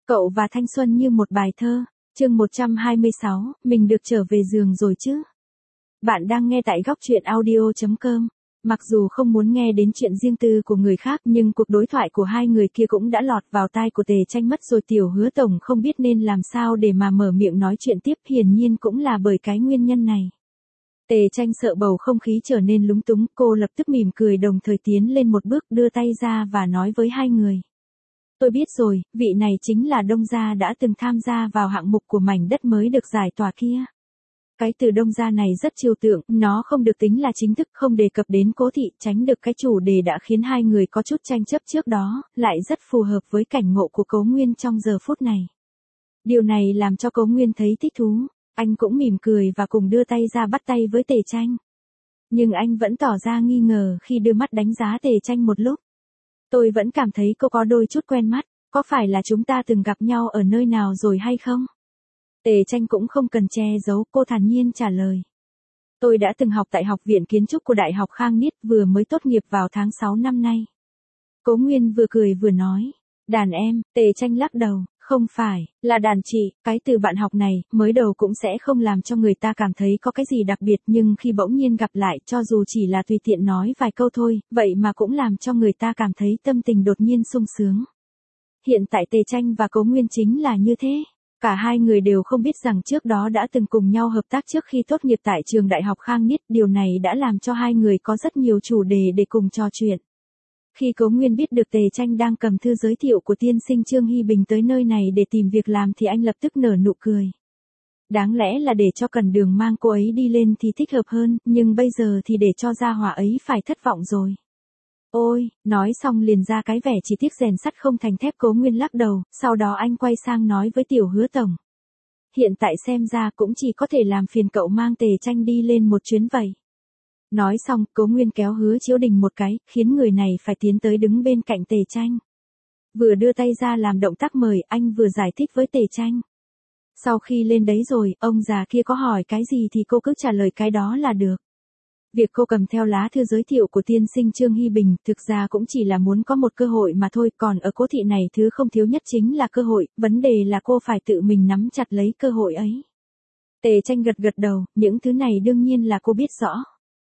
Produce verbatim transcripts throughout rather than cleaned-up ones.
Cậu và thanh xuân như một bài thơ, chương một trăm hai mươi sáu, mình được trở về giường rồi chứ. Bạn đang nghe tại góc truyện audio chấm com. Mặc dù không muốn nghe đến chuyện riêng tư của người khác nhưng cuộc đối thoại của hai người kia cũng đã lọt vào tai của Tề Tranh mất rồi. Tiểu Hứa Tổng không biết nên làm sao để mà mở miệng nói chuyện tiếp, hiển nhiên cũng là bởi cái nguyên nhân này. Tề Tranh sợ bầu không khí trở nên lúng túng, cô lập tức mỉm cười đồng thời tiến lên một bước đưa tay ra và nói với hai người. Tôi biết rồi, vị này chính là Đông Gia đã từng tham gia vào hạng mục của mảnh đất mới được giải tỏa kia. Cái từ Đông Gia này rất trừu tượng, nó không được tính là chính thức, không đề cập đến Cố Thị, tránh được cái chủ đề đã khiến hai người có chút tranh chấp trước đó, lại rất phù hợp với cảnh ngộ của Cố Nguyên trong giờ phút này. Điều này làm cho Cố Nguyên thấy thích thú, anh cũng mỉm cười và cùng đưa tay ra bắt tay với Tề Tranh. Nhưng anh vẫn tỏ ra nghi ngờ khi đưa mắt đánh giá Tề Tranh một lúc. Tôi vẫn cảm thấy cô có đôi chút quen mắt, có phải là chúng ta từng gặp nhau ở nơi nào rồi hay không? Tề Tranh cũng không cần che giấu, cô thản nhiên trả lời. Tôi đã từng học tại Học viện Kiến trúc của Đại học Khang Niết, vừa mới tốt nghiệp vào tháng sáu năm nay. Cố Nguyên vừa cười vừa nói. Đàn em, Tề Tranh lắc đầu, không phải, là đàn chị, cái từ bạn học này, mới đầu cũng sẽ không làm cho người ta cảm thấy có cái gì đặc biệt, nhưng khi bỗng nhiên gặp lại, cho dù chỉ là tùy tiện nói vài câu thôi, vậy mà cũng làm cho người ta cảm thấy tâm tình đột nhiên sung sướng. Hiện tại Tề Tranh và Cố Nguyên chính là như thế. Cả hai người đều không biết rằng trước đó đã từng cùng nhau hợp tác trước khi tốt nghiệp tại trường Đại học Khang Niết, điều này đã làm cho hai người có rất nhiều chủ đề để cùng trò chuyện. Khi Cố Nguyên biết được Tề Tranh đang cầm thư giới thiệu của tiên sinh Trương Hy Bình tới nơi này để tìm việc làm thì anh lập tức nở nụ cười. Đáng lẽ là để cho Cần Đường mang cô ấy đi lên thì thích hợp hơn, nhưng bây giờ thì để cho gia hỏa ấy phải thất vọng rồi. Ôi, nói xong liền ra cái vẻ chỉ tiếc rèn sắt không thành thép. Cố Nguyên lắc đầu, sau đó anh quay sang nói với Tiểu Hứa Tổng. Hiện tại xem ra cũng chỉ có thể làm phiền cậu mang Tề Tranh đi lên một chuyến vậy. Nói xong, Cố Nguyên kéo Hứa Chiếu Đình một cái, khiến người này phải tiến tới đứng bên cạnh Tề Tranh. Vừa đưa tay ra làm động tác mời, anh vừa giải thích với Tề Tranh. Sau khi lên đấy rồi, ông già kia có hỏi cái gì thì cô cứ trả lời cái đó là được. Việc cô cầm theo lá thư giới thiệu của tiên sinh Trương Hy Bình thực ra cũng chỉ là muốn có một cơ hội mà thôi, còn ở Cố Thị này thứ không thiếu nhất chính là cơ hội, vấn đề là cô phải tự mình nắm chặt lấy cơ hội ấy. Tề Tranh gật gật đầu, những thứ này đương nhiên là cô biết rõ.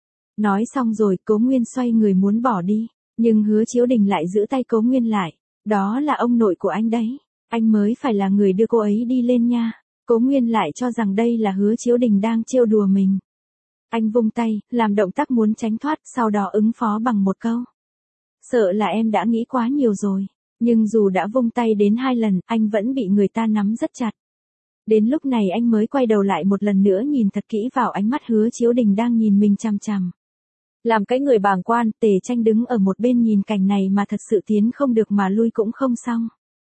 Nói xong rồi, Cố Nguyên xoay người muốn bỏ đi, nhưng Hứa Chiếu Đình lại giữ tay Cố Nguyên lại. Đó là ông nội của anh đấy, anh mới phải là người đưa cô ấy đi lên nha. Cố Nguyên lại cho rằng đây là Hứa Chiếu Đình đang trêu đùa mình. Anh vung tay, làm động tác muốn tránh thoát, sau đó ứng phó bằng một câu. Sợ là em đã nghĩ quá nhiều rồi, nhưng dù đã vung tay đến hai lần, anh vẫn bị người ta nắm rất chặt. Đến lúc này anh mới quay đầu lại một lần nữa nhìn thật kỹ vào ánh mắt Hứa Chiếu Đình đang nhìn mình chằm chằm. Làm cái người bàng quan, Tề Tranh đứng ở một bên nhìn cảnh này mà thật sự tiến không được mà lui cũng không xong.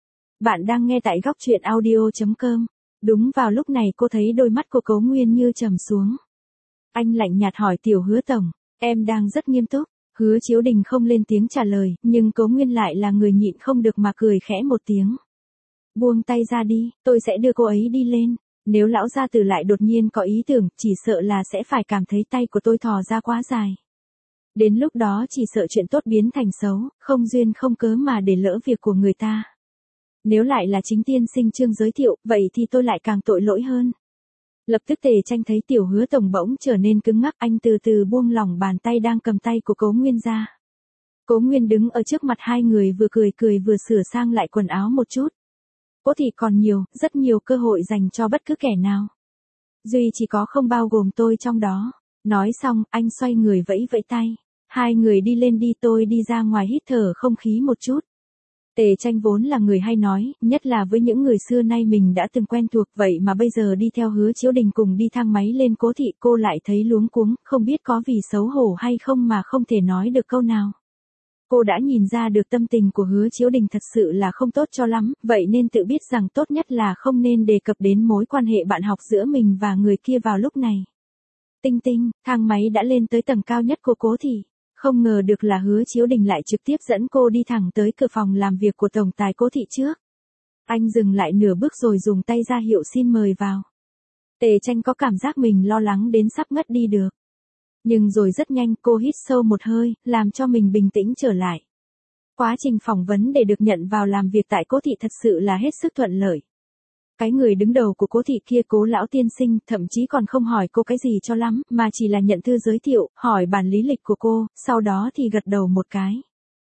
Bạn đang nghe tại góc truyện audio chấm com. Đúng vào lúc này cô thấy đôi mắt của Cố Nguyên như trầm xuống. Anh lạnh nhạt hỏi Tiểu Hứa Tổng, em đang rất nghiêm túc. Hứa Chiếu Đình không lên tiếng trả lời, nhưng Cố Nguyên lại là người nhịn không được mà cười khẽ một tiếng. Buông tay ra đi, tôi sẽ đưa cô ấy đi lên. Nếu lão gia tử lại đột nhiên có ý tưởng, chỉ sợ là sẽ phải cảm thấy tay của tôi thò ra quá dài. Đến lúc đó chỉ sợ chuyện tốt biến thành xấu, không duyên không cớ mà để lỡ việc của người ta. Nếu lại là chính tiên sinh Trương giới thiệu, vậy thì tôi lại càng tội lỗi hơn. Lập tức Tề Tranh thấy Tiểu Hứa Tổng bỗng trở nên cứng ngắc, anh từ từ buông lỏng bàn tay đang cầm tay của Cố Nguyên ra. Cố Nguyên đứng ở trước mặt hai người vừa cười cười vừa sửa sang lại quần áo một chút. Cố Thị còn nhiều, rất nhiều cơ hội dành cho bất cứ kẻ nào. Duy chỉ có không bao gồm tôi trong đó. Nói xong, anh xoay người vẫy vẫy tay. Hai người đi lên đi, tôi đi ra ngoài hít thở không khí một chút. Tề Tranh vốn là người hay nói, nhất là với những người xưa nay mình đã từng quen thuộc, vậy mà bây giờ đi theo Hứa Chiếu Đình cùng đi thang máy lên Cố Thị, cô lại thấy luống cuống, không biết có vì xấu hổ hay không mà không thể nói được câu nào. Cô đã nhìn ra được tâm tình của Hứa Chiếu Đình thật sự là không tốt cho lắm, vậy nên tự biết rằng tốt nhất là không nên đề cập đến mối quan hệ bạn học giữa mình và người kia vào lúc này. Tinh tinh, thang máy đã lên tới tầng cao nhất của Cố Thị. Không ngờ được là Hứa Chiếu Đình lại trực tiếp dẫn cô đi thẳng tới cửa phòng làm việc của tổng tài Cố Thị trước. Anh dừng lại nửa bước rồi dùng tay ra hiệu xin mời vào. Tề Tranh có cảm giác mình lo lắng đến sắp ngất đi được. Nhưng rồi rất nhanh cô hít sâu một hơi, làm cho mình bình tĩnh trở lại. Quá trình phỏng vấn để được nhận vào làm việc tại Cố thị thật sự là hết sức thuận lợi. Cái người đứng đầu của Cố thị kia, Cố lão tiên sinh, thậm chí còn không hỏi cô cái gì cho lắm, mà chỉ là nhận thư giới thiệu, hỏi bản lý lịch của cô, sau đó thì gật đầu một cái.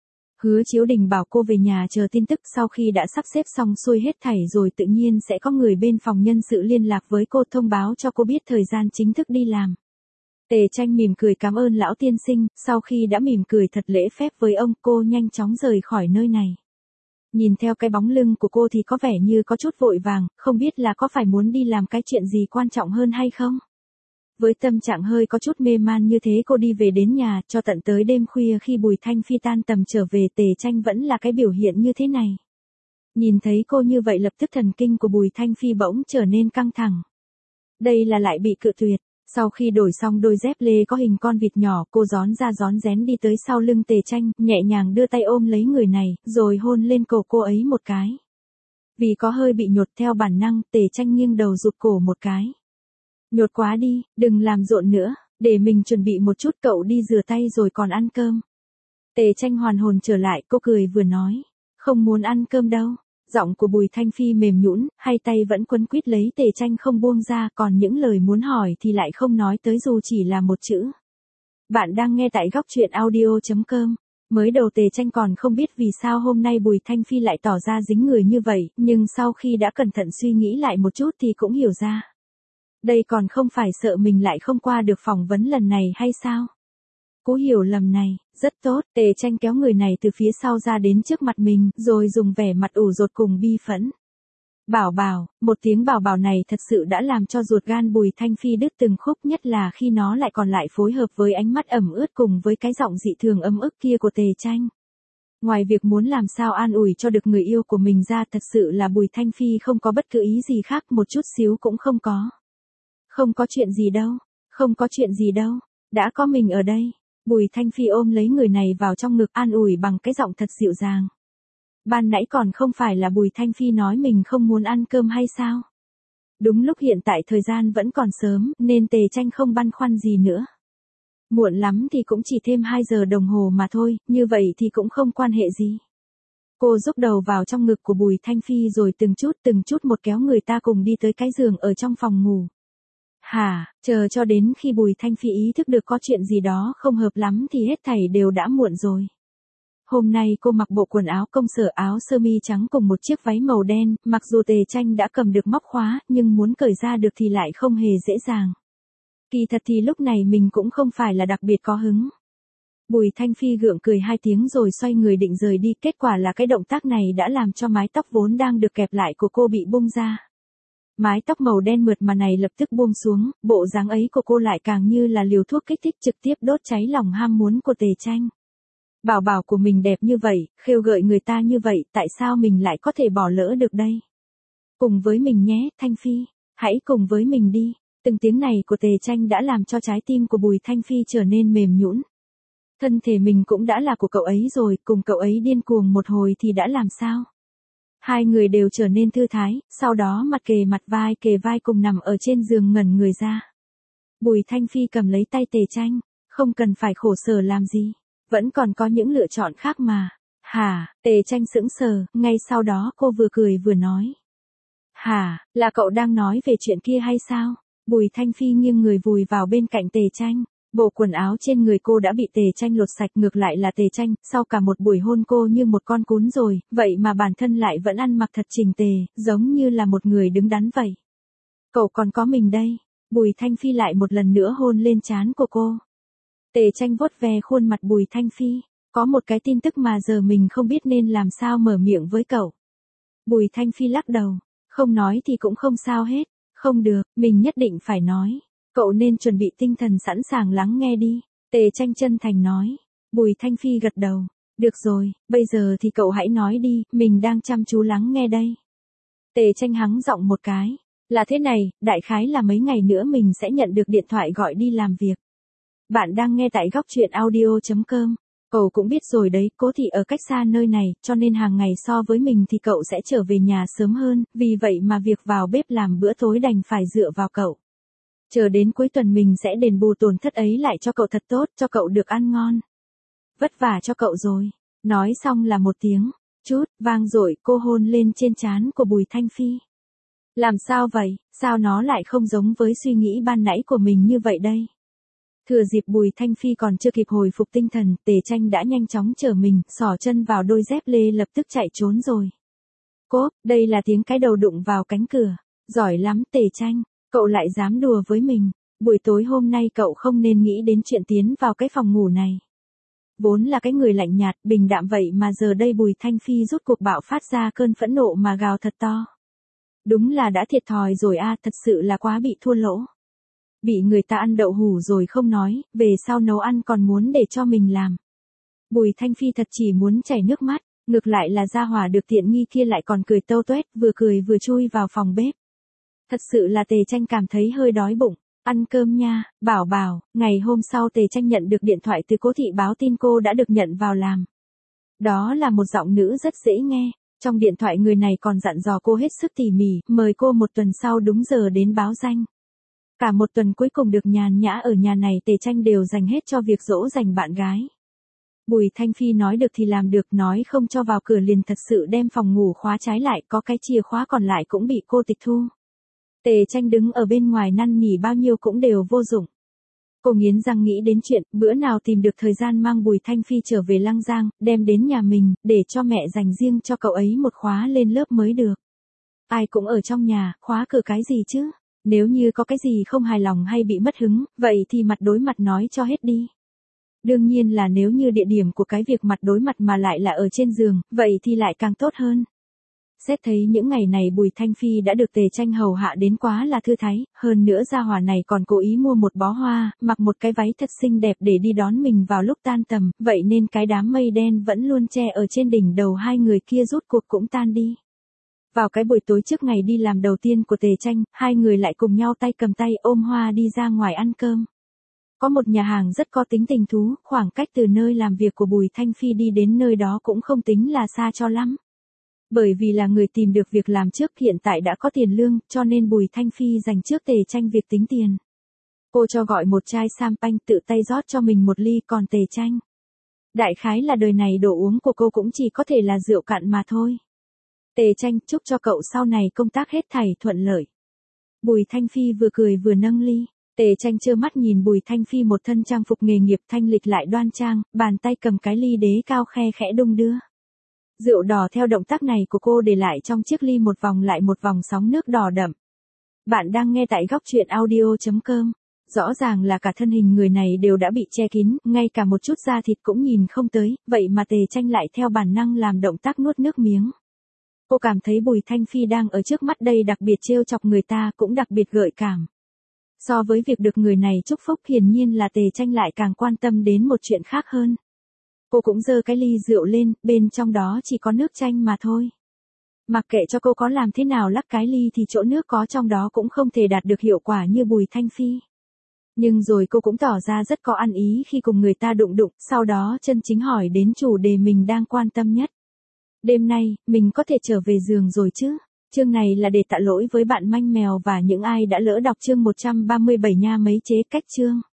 Hứa Chiếu Đình bảo cô về nhà chờ tin tức, sau khi đã sắp xếp xong xuôi hết thảy rồi tự nhiên sẽ có người bên phòng nhân sự liên lạc với cô thông báo cho cô biết thời gian chính thức đi làm. Tề Tranh mỉm cười cảm ơn lão tiên sinh, sau khi đã mỉm cười thật lễ phép với ông, cô nhanh chóng rời khỏi nơi này. Nhìn theo cái bóng lưng của cô thì có vẻ như có chút vội vàng, không biết là có phải muốn đi làm cái chuyện gì quan trọng hơn hay không? Với tâm trạng hơi có chút mê man như thế cô đi về đến nhà, cho tận tới đêm khuya khi Bùi Thanh Phi tan tầm trở về, Tề Tranh vẫn là cái biểu hiện như thế này. Nhìn thấy cô như vậy lập tức thần kinh của Bùi Thanh Phi bỗng trở nên căng thẳng. Đây là lại bị cự tuyệt. Sau khi đổi xong đôi dép lê có hình con vịt nhỏ, cô rón ra rón rén đi tới sau lưng Tề Tranh, nhẹ nhàng đưa tay ôm lấy người này, rồi hôn lên cổ cô ấy một cái. Vì có hơi bị nhột theo bản năng, Tề Tranh nghiêng đầu rụt cổ một cái. Nhột quá đi, đừng làm rộn nữa, để mình chuẩn bị một chút, cậu đi rửa tay rồi còn ăn cơm. Tề Tranh hoàn hồn trở lại, cô cười vừa nói, không muốn ăn cơm đâu. Giọng của Bùi Thanh Phi mềm nhũn, hai tay vẫn quấn quýt lấy Tề Tranh không buông ra, còn những lời muốn hỏi thì lại không nói tới dù chỉ là một chữ. Bạn đang nghe tại góc truyện audio chấm com. Mới đầu Tề Tranh còn không biết vì sao hôm nay Bùi Thanh Phi lại tỏ ra dính người như vậy, nhưng sau khi đã cẩn thận suy nghĩ lại một chút thì cũng hiểu ra. Đây còn không phải sợ mình lại không qua được phỏng vấn lần này hay sao? Cú hiểu lầm này, rất tốt, Tề Tranh kéo người này từ phía sau ra đến trước mặt mình, rồi dùng vẻ mặt ủ rột cùng bi phẫn. Bảo bảo, một tiếng bảo bảo này thật sự đã làm cho ruột gan Bùi Thanh Phi đứt từng khúc, nhất là khi nó lại còn lại phối hợp với ánh mắt ẩm ướt cùng với cái giọng dị thường ấm ức kia của Tề Tranh. Ngoài việc muốn làm sao an ủi cho được người yêu của mình ra, thật sự là Bùi Thanh Phi không có bất cứ ý gì khác, một chút xíu cũng không có. Không có chuyện gì đâu, không có chuyện gì đâu, đã có mình ở đây. Bùi Thanh Phi ôm lấy người này vào trong ngực, an ủi bằng cái giọng thật dịu dàng. Ban nãy còn không phải là Bùi Thanh Phi nói mình không muốn ăn cơm hay sao? Đúng lúc hiện tại thời gian vẫn còn sớm, nên Tề Tranh không băn khoăn gì nữa. Muộn lắm thì cũng chỉ thêm hai giờ đồng hồ mà thôi, như vậy thì cũng không quan hệ gì. Cô rúc đầu vào trong ngực của Bùi Thanh Phi rồi từng chút từng chút một kéo người ta cùng đi tới cái giường ở trong phòng ngủ. Hả, chờ cho đến khi Bùi Thanh Phi ý thức được có chuyện gì đó không hợp lắm thì hết thảy đều đã muộn rồi. Hôm nay cô mặc bộ quần áo công sở, áo sơ mi trắng cùng một chiếc váy màu đen, mặc dù Tề Tranh đã cầm được móc khóa, nhưng muốn cởi ra được thì lại không hề dễ dàng. Kỳ thật thì lúc này mình cũng không phải là đặc biệt có hứng. Bùi Thanh Phi gượng cười hai tiếng rồi xoay người định rời đi, kết quả là cái động tác này đã làm cho mái tóc vốn đang được kẹp lại của cô bị bung ra. Mái tóc màu đen mượt mà này lập tức buông xuống, bộ dáng ấy của cô lại càng như là liều thuốc kích thích trực tiếp đốt cháy lòng ham muốn của Tề Tranh. Bảo bảo của mình đẹp như vậy, khêu gợi người ta như vậy, tại sao mình lại có thể bỏ lỡ được đây? Cùng với mình nhé, Thanh Phi, hãy cùng với mình đi. Từng tiếng này của Tề Tranh đã làm cho trái tim của Bùi Thanh Phi trở nên mềm nhũn. Thân thể mình cũng đã là của cậu ấy rồi, cùng cậu ấy điên cuồng một hồi thì đã làm sao? Hai người đều trở nên thư thái, sau đó mặt kề mặt vai kề vai cùng nằm ở trên giường ngẩn người ra. Bùi Thanh Phi cầm lấy tay Tề Tranh, không cần phải khổ sở làm gì, vẫn còn có những lựa chọn khác mà. Hả, Tề Tranh sững sờ, ngay sau đó cô vừa cười vừa nói. Hả, là cậu đang nói về chuyện kia hay sao? Bùi Thanh Phi nghiêng người vùi vào bên cạnh Tề Tranh. Bộ quần áo trên người cô đã bị Tề Tranh lột sạch, ngược lại là Tề Tranh, sau cả một buổi hôn cô như một con cún rồi, vậy mà bản thân lại vẫn ăn mặc thật chỉnh tề, giống như là một người đứng đắn vậy. Cậu còn có mình đây. Bùi Thanh Phi lại một lần nữa hôn lên trán của cô. Tề Tranh vuốt ve khuôn mặt Bùi Thanh Phi, có một cái tin tức mà giờ mình không biết nên làm sao mở miệng với cậu. Bùi Thanh Phi lắc đầu, không nói thì cũng không sao hết, không được, mình nhất định phải nói. Cậu nên chuẩn bị tinh thần sẵn sàng lắng nghe đi. Tề Tranh chân thành nói. Bùi Thanh Phi gật đầu. Được rồi, bây giờ thì cậu hãy nói đi, mình đang chăm chú lắng nghe đây. Tề Tranh hắng giọng một cái. Là thế này, đại khái là mấy ngày nữa mình sẽ nhận được điện thoại gọi đi làm việc. Bạn đang nghe tại góc truyện audio chấm com. Cậu cũng biết rồi đấy, Cố thị ở cách xa nơi này, cho nên hàng ngày so với mình thì cậu sẽ trở về nhà sớm hơn, vì vậy mà việc vào bếp làm bữa tối đành phải dựa vào cậu. Chờ đến cuối tuần mình sẽ đền bù tổn thất ấy lại cho cậu thật tốt, cho cậu được ăn ngon. Vất vả cho cậu rồi. Nói xong là một tiếng, chút, vang dội cô hôn lên trên trán của Bùi Thanh Phi. Làm sao vậy, sao nó lại không giống với suy nghĩ ban nãy của mình như vậy đây? Thừa dịp Bùi Thanh Phi còn chưa kịp hồi phục tinh thần, Tề Tranh đã nhanh chóng chở mình, xỏ chân vào đôi dép lê lập tức chạy trốn rồi. Cốp, đây là tiếng cái đầu đụng vào cánh cửa. Giỏi lắm Tề Tranh, cậu lại dám đùa với mình. Buổi tối hôm nay cậu không nên nghĩ đến chuyện tiến vào cái phòng ngủ này. Vốn là cái người lạnh nhạt, bình đạm vậy mà giờ đây Bùi Thanh Phi rút cuộc bạo phát ra cơn phẫn nộ mà gào thật to. Đúng là đã thiệt thòi rồi a, thật sự là quá bị thua lỗ. Bị người ta ăn đậu hủ rồi không nói, về sau nấu ăn còn muốn để cho mình làm. Bùi Thanh Phi thật chỉ muốn chảy nước mắt, ngược lại là gia hỏa được tiện nghi kia lại còn cười tâu tuét, vừa cười vừa chui vào phòng bếp. Thật sự là Tề Tranh cảm thấy hơi đói bụng. Ăn cơm nha, bảo bảo. Ngày hôm sau Tề Tranh nhận được điện thoại từ Cố Thị báo tin cô đã được nhận vào làm. Đó là một giọng nữ rất dễ nghe. Trong điện thoại người này còn dặn dò cô hết sức tỉ mỉ, mời cô một tuần sau đúng giờ đến báo danh. Cả một tuần cuối cùng được nhàn nhã ở nhà này Tề Tranh đều dành hết cho việc dỗ dành bạn gái. Bùi Thanh Phi nói được thì làm được, nói không cho vào cửa liền thật sự đem phòng ngủ khóa trái lại, có cái chìa khóa còn lại cũng bị cô tịch thu. Tề Tranh đứng ở bên ngoài năn nỉ bao nhiêu cũng đều vô dụng. Cô nghiến răng nghĩ đến chuyện, bữa nào tìm được thời gian mang Bùi Thanh Phi trở về Lăng Giang, đem đến nhà mình, để cho mẹ dành riêng cho cậu ấy một khóa lên lớp mới được. Ai cũng ở trong nhà, khóa cửa cái gì chứ? Nếu như có cái gì không hài lòng hay bị mất hứng, vậy thì mặt đối mặt nói cho hết đi. Đương nhiên là nếu như địa điểm của cái việc mặt đối mặt mà lại là ở trên giường, vậy thì lại càng tốt hơn. Xét thấy những ngày này Bùi Thanh Phi đã được Tề Tranh hầu hạ đến quá là thư thái, hơn nữa gia hỏa này còn cố ý mua một bó hoa, mặc một cái váy thật xinh đẹp để đi đón mình vào lúc tan tầm, vậy nên cái đám mây đen vẫn luôn che ở trên đỉnh đầu hai người kia rút cuộc cũng tan đi. Vào cái buổi tối trước ngày đi làm đầu tiên của Tề Tranh, hai người lại cùng nhau tay cầm tay ôm hoa đi ra ngoài ăn cơm. Có một nhà hàng rất có tính tình thú, khoảng cách từ nơi làm việc của Bùi Thanh Phi đi đến nơi đó cũng không tính là xa cho lắm. Bởi vì là người tìm được việc làm trước hiện tại đã có tiền lương, cho nên Bùi Thanh Phi dành trước Tề Tranh việc tính tiền. Cô cho gọi một chai champagne tự tay rót cho mình một ly, còn Tề Tranh. Đại khái là đời này đồ uống của cô cũng chỉ có thể là rượu cạn mà thôi. Tề Tranh, chúc cho cậu sau này công tác hết thảy thuận lợi. Bùi Thanh Phi vừa cười vừa nâng ly. Tề Tranh trơ mắt nhìn Bùi Thanh Phi một thân trang phục nghề nghiệp thanh lịch lại đoan trang, bàn tay cầm cái ly đế cao khe khẽ đung đưa. Rượu đỏ theo động tác này của cô để lại trong chiếc ly một vòng lại một vòng sóng nước đỏ đậm. Bạn đang nghe tại góc truyện audio chấm com. Rõ ràng là cả thân hình người này đều đã bị che kín, ngay cả một chút da thịt cũng nhìn không tới, vậy mà Tề Tranh lại theo bản năng làm động tác nuốt nước miếng. Cô cảm thấy Bùi Thanh Phi đang ở trước mắt đây đặc biệt trêu chọc người ta, cũng đặc biệt gợi cảm. So với việc được người này chúc phúc, hiển nhiên là Tề Tranh lại càng quan tâm đến một chuyện khác hơn. Cô cũng giơ cái ly rượu lên, bên trong đó chỉ có nước chanh mà thôi. Mặc kệ cho cô có làm thế nào lắc cái ly thì chỗ nước có trong đó cũng không thể đạt được hiệu quả như Bùi Thanh Phi. Nhưng rồi cô cũng tỏ ra rất có ăn ý khi cùng người ta đụng đụng, sau đó chân chính hỏi đến chủ đề mình đang quan tâm nhất. Đêm nay, mình có thể trở về giường rồi chứ? Chương này là để tạ lỗi với bạn Manh Mèo và những ai đã lỡ đọc chương một trăm ba mươi bảy nha mấy chế cách chương.